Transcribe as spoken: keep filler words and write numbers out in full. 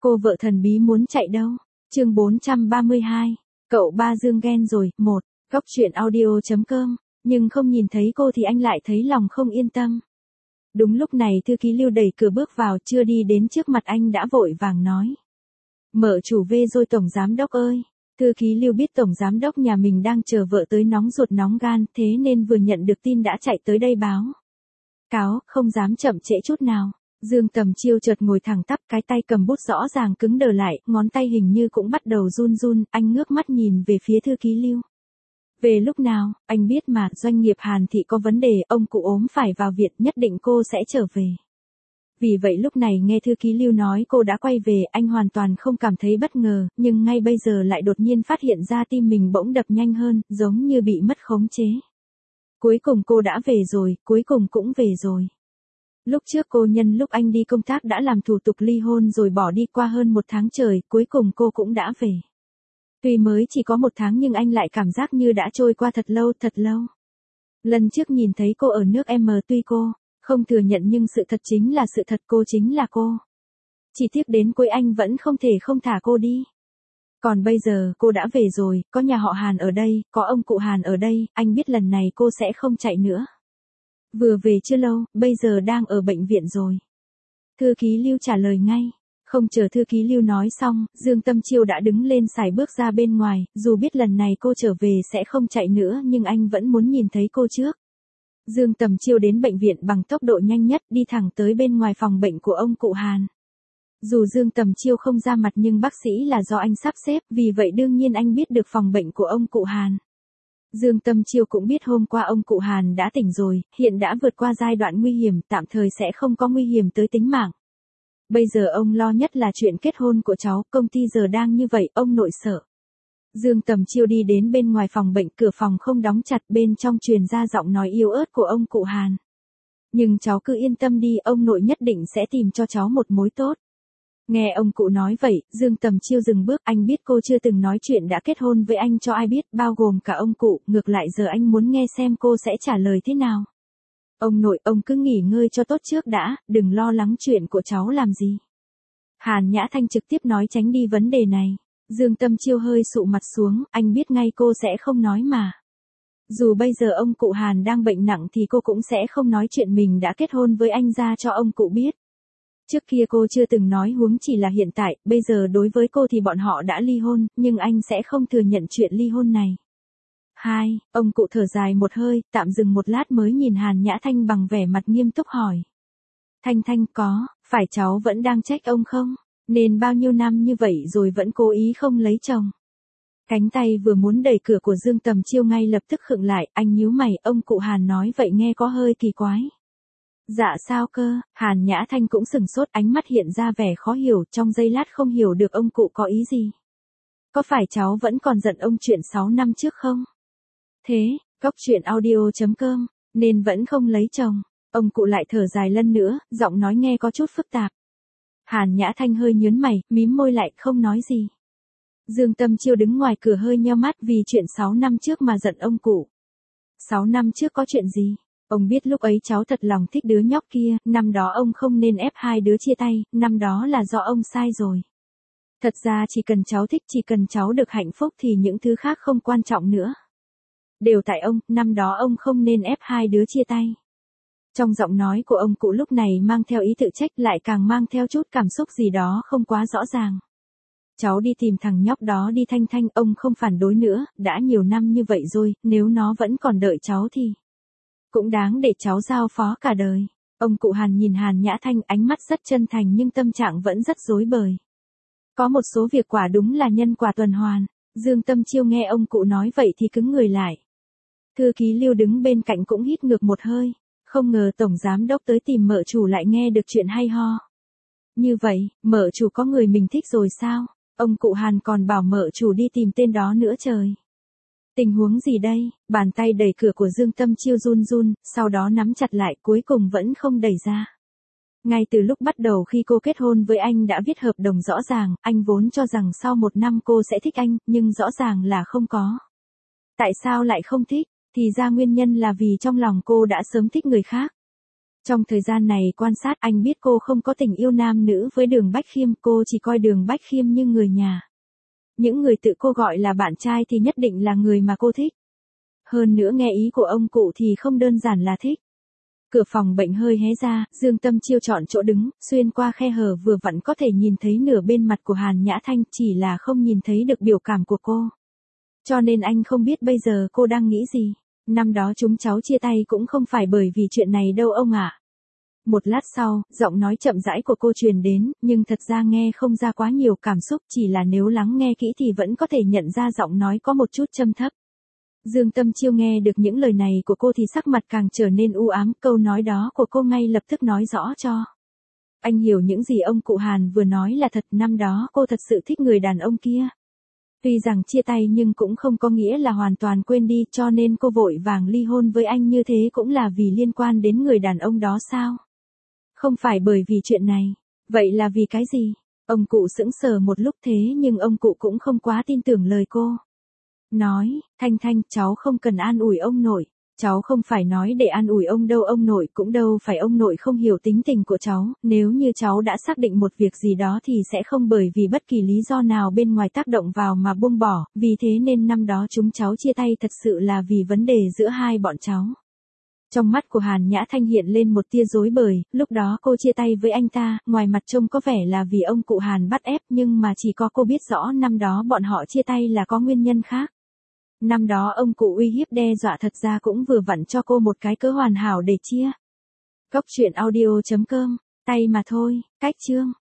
Cô vợ thần bí muốn chạy đâu? Chương bốn trăm ba mươi hai. Cậu ba Dương ghen rồi. Một. Góc truyện audio.com. Nhưng không nhìn thấy cô thì anh lại thấy lòng không yên tâm. Đúng lúc này thư ký Lưu đẩy cửa bước vào, chưa đi đến trước mặt anh đã vội vàng nói. Mợ chủ về rồi tổng giám đốc ơi. Thư ký Lưu biết tổng giám đốc nhà mình đang chờ vợ tới nóng ruột nóng gan, thế nên vừa nhận được tin đã chạy tới đây báo cáo, không dám chậm trễ chút nào. Dương Tầm Chiêu chợt ngồi thẳng tắp, cái tay cầm bút rõ ràng cứng đờ lại, ngón tay hình như cũng bắt đầu run run, anh ngước mắt nhìn về phía thư ký Lưu. Về lúc nào, anh biết mà, doanh nghiệp Hàn Thị có vấn đề, ông cụ ốm phải vào viện, nhất định cô sẽ trở về. Vì vậy lúc này nghe thư ký Lưu nói cô đã quay về, anh hoàn toàn không cảm thấy bất ngờ, nhưng ngay bây giờ lại đột nhiên phát hiện ra tim mình bỗng đập nhanh hơn, giống như bị mất khống chế. Cuối cùng cô đã về rồi, cuối cùng cũng về rồi. Lúc trước cô nhân lúc anh đi công tác đã làm thủ tục ly hôn rồi bỏ đi qua hơn một tháng trời, cuối cùng cô cũng đã về. Tuy mới chỉ có một tháng nhưng anh lại cảm giác như đã trôi qua thật lâu thật lâu. Lần trước nhìn thấy cô ở nước M tuy cô không thừa nhận nhưng sự thật chính là sự thật, cô chính là cô. Chỉ tiếc đến cuối anh vẫn không thể không thả cô đi. Còn bây giờ cô đã về rồi, có nhà họ Hàn ở đây, có ông cụ Hàn ở đây, anh biết lần này cô sẽ không chạy nữa. Vừa về chưa lâu, bây giờ đang ở bệnh viện rồi. Thư ký Lưu trả lời ngay. Không chờ thư ký Lưu nói xong, Dương Tâm Chiêu đã đứng lên sải bước ra bên ngoài, dù biết lần này cô trở về sẽ không chạy nữa nhưng anh vẫn muốn nhìn thấy cô trước. Dương Tầm Chiêu đến bệnh viện bằng tốc độ nhanh nhất, đi thẳng tới bên ngoài phòng bệnh của ông cụ Hàn. Dù Dương Tầm Chiêu không ra mặt nhưng bác sĩ là do anh sắp xếp, vì vậy đương nhiên anh biết được phòng bệnh của ông cụ Hàn. Dương Tâm Chiêu cũng biết hôm qua ông cụ Hàn đã tỉnh rồi, hiện đã vượt qua giai đoạn nguy hiểm, tạm thời sẽ không có nguy hiểm tới tính mạng. Bây giờ ông lo nhất là chuyện kết hôn của cháu, công ty giờ đang như vậy, ông nội sợ. Dương Tầm Chiêu đi đến bên ngoài phòng bệnh, cửa phòng không đóng chặt, bên trong truyền ra giọng nói yếu ớt của ông cụ Hàn. Nhưng cháu cứ yên tâm đi, ông nội nhất định sẽ tìm cho cháu một mối tốt. Nghe ông cụ nói vậy, Dương Tầm Chiêu dừng bước, anh biết cô chưa từng nói chuyện đã kết hôn với anh cho ai biết, bao gồm cả ông cụ, ngược lại giờ anh muốn nghe xem cô sẽ trả lời thế nào. Ông nội, ông cứ nghỉ ngơi cho tốt trước đã, đừng lo lắng chuyện của cháu làm gì. Hàn Nhã Thanh trực tiếp nói tránh đi vấn đề này. Dương Tâm Chiêu hơi sụ mặt xuống, anh biết ngay cô sẽ không nói mà. Dù bây giờ ông cụ Hàn đang bệnh nặng thì cô cũng sẽ không nói chuyện mình đã kết hôn với anh ra cho ông cụ biết. Trước kia cô chưa từng nói, huống chỉ là hiện tại, bây giờ đối với cô thì bọn họ đã ly hôn, nhưng anh sẽ không thừa nhận chuyện ly hôn này. Hai, ông cụ thở dài một hơi, tạm dừng một lát mới nhìn Hàn Nhã Thanh bằng vẻ mặt nghiêm túc hỏi. Thanh Thanh, có, phải cháu vẫn đang trách ông không? Nên bao nhiêu năm như vậy rồi vẫn cố ý không lấy chồng. Cánh tay vừa muốn đẩy cửa của Dương Tầm Chiêu ngay lập tức khựng lại, anh nhíu mày, ông cụ Hàn nói vậy nghe có hơi kỳ quái. Dạ sao cơ? Hàn Nhã Thanh cũng sừng sốt, ánh mắt hiện ra vẻ khó hiểu, trong giây lát không hiểu được ông cụ có ý gì. Có phải cháu vẫn còn giận ông chuyện sáu năm trước không? Thế, góc truyện audio.com, nên vẫn không lấy chồng. Ông cụ lại thở dài lần nữa, giọng nói nghe có chút phức tạp. Hàn Nhã Thanh hơi nhướng mày, mím môi lại, không nói gì. Dương Tâm Chiêu đứng ngoài cửa hơi nheo mắt vì chuyện sáu năm trước mà giận ông cụ. sáu năm trước có chuyện gì? Ông biết lúc ấy cháu thật lòng thích đứa nhóc kia, năm đó ông không nên ép hai đứa chia tay, năm đó là do ông sai rồi. Thật ra chỉ cần cháu thích, chỉ cần cháu được hạnh phúc thì những thứ khác không quan trọng nữa. Đều tại ông, năm đó ông không nên ép hai đứa chia tay. Trong giọng nói của ông cụ lúc này mang theo ý tự trách, lại càng mang theo chút cảm xúc gì đó không quá rõ ràng. Cháu đi tìm thằng nhóc đó đi Thanh Thanh, ông không phản đối nữa, đã nhiều năm như vậy rồi, nếu nó vẫn còn đợi cháu thì cũng đáng để cháu giao phó cả đời. Ông cụ Hàn nhìn Hàn Nhã Thanh, ánh mắt rất chân thành nhưng tâm trạng vẫn rất rối bời. Có một số việc quả đúng là nhân quả tuần hoàn. Dương Tâm Chiêu nghe ông cụ nói vậy thì cứng người lại. Thư ký Lưu đứng bên cạnh cũng hít ngược một hơi. Không ngờ tổng giám đốc tới tìm mợ chủ lại nghe được chuyện hay ho. Như vậy, mợ chủ có người mình thích rồi sao? Ông cụ Hàn còn bảo mợ chủ đi tìm tên đó nữa trời. Tình huống gì đây? Bàn tay đẩy cửa của Dương Tâm Chiêu run run, sau đó nắm chặt lại, cuối cùng vẫn không đẩy ra. Ngay từ lúc bắt đầu khi cô kết hôn với anh đã viết hợp đồng rõ ràng, anh vốn cho rằng sau một năm cô sẽ thích anh, nhưng rõ ràng là không có. Tại sao lại không thích? Thì ra nguyên nhân là vì trong lòng cô đã sớm thích người khác. Trong thời gian này quan sát anh biết cô không có tình yêu nam nữ với Đường Bách Khiêm, cô chỉ coi Đường Bách Khiêm như người nhà. Những người tự cô gọi là bạn trai thì nhất định là người mà cô thích. Hơn nữa nghe ý của ông cụ thì không đơn giản là thích. Cửa phòng bệnh hơi hé ra, Dương Tâm Chiêu chọn chỗ đứng, xuyên qua khe hở vừa vặn có thể nhìn thấy nửa bên mặt của Hàn Nhã Thanh, chỉ là không nhìn thấy được biểu cảm của cô. Cho nên anh không biết bây giờ cô đang nghĩ gì. Năm đó chúng cháu chia tay cũng không phải bởi vì chuyện này đâu ông ạ. Một lát sau, giọng nói chậm rãi của cô truyền đến, nhưng thật ra nghe không ra quá nhiều cảm xúc, chỉ là nếu lắng nghe kỹ thì vẫn có thể nhận ra giọng nói có một chút trầm thấp. Dương Tâm Chiêu nghe được những lời này của cô thì sắc mặt càng trở nên u ám, câu nói đó của cô ngay lập tức nói rõ cho anh hiểu những gì ông cụ Hàn vừa nói là thật, năm đó cô thật sự thích người đàn ông kia. Tuy rằng chia tay nhưng cũng không có nghĩa là hoàn toàn quên đi, cho nên cô vội vàng ly hôn với anh như thế cũng là vì liên quan đến người đàn ông đó sao? Không phải bởi vì chuyện này, vậy là vì cái gì? Ông cụ sững sờ một lúc thế nhưng ông cụ cũng không quá tin tưởng lời cô. Nói, Thanh Thanh, cháu không cần an ủi ông nội. Cháu không phải nói để an ủi ông đâu, ông nội cũng đâu phải ông nội không hiểu tính tình của cháu, nếu như cháu đã xác định một việc gì đó thì sẽ không bởi vì bất kỳ lý do nào bên ngoài tác động vào mà buông bỏ, vì thế nên năm đó chúng cháu chia tay thật sự là vì vấn đề giữa hai bọn cháu. Trong mắt của Hàn Nhã Thanh hiện lên một tia rối bời, lúc đó cô chia tay với anh ta, ngoài mặt trông có vẻ là vì ông cụ Hàn bắt ép nhưng mà chỉ có cô biết rõ năm đó bọn họ chia tay là có nguyên nhân khác. Năm đó ông cụ uy hiếp đe dọa thật ra cũng vừa vặn cho cô một cái cớ hoàn hảo để chia. Cốc truyện audio chấm com, tay mà thôi, cách chương.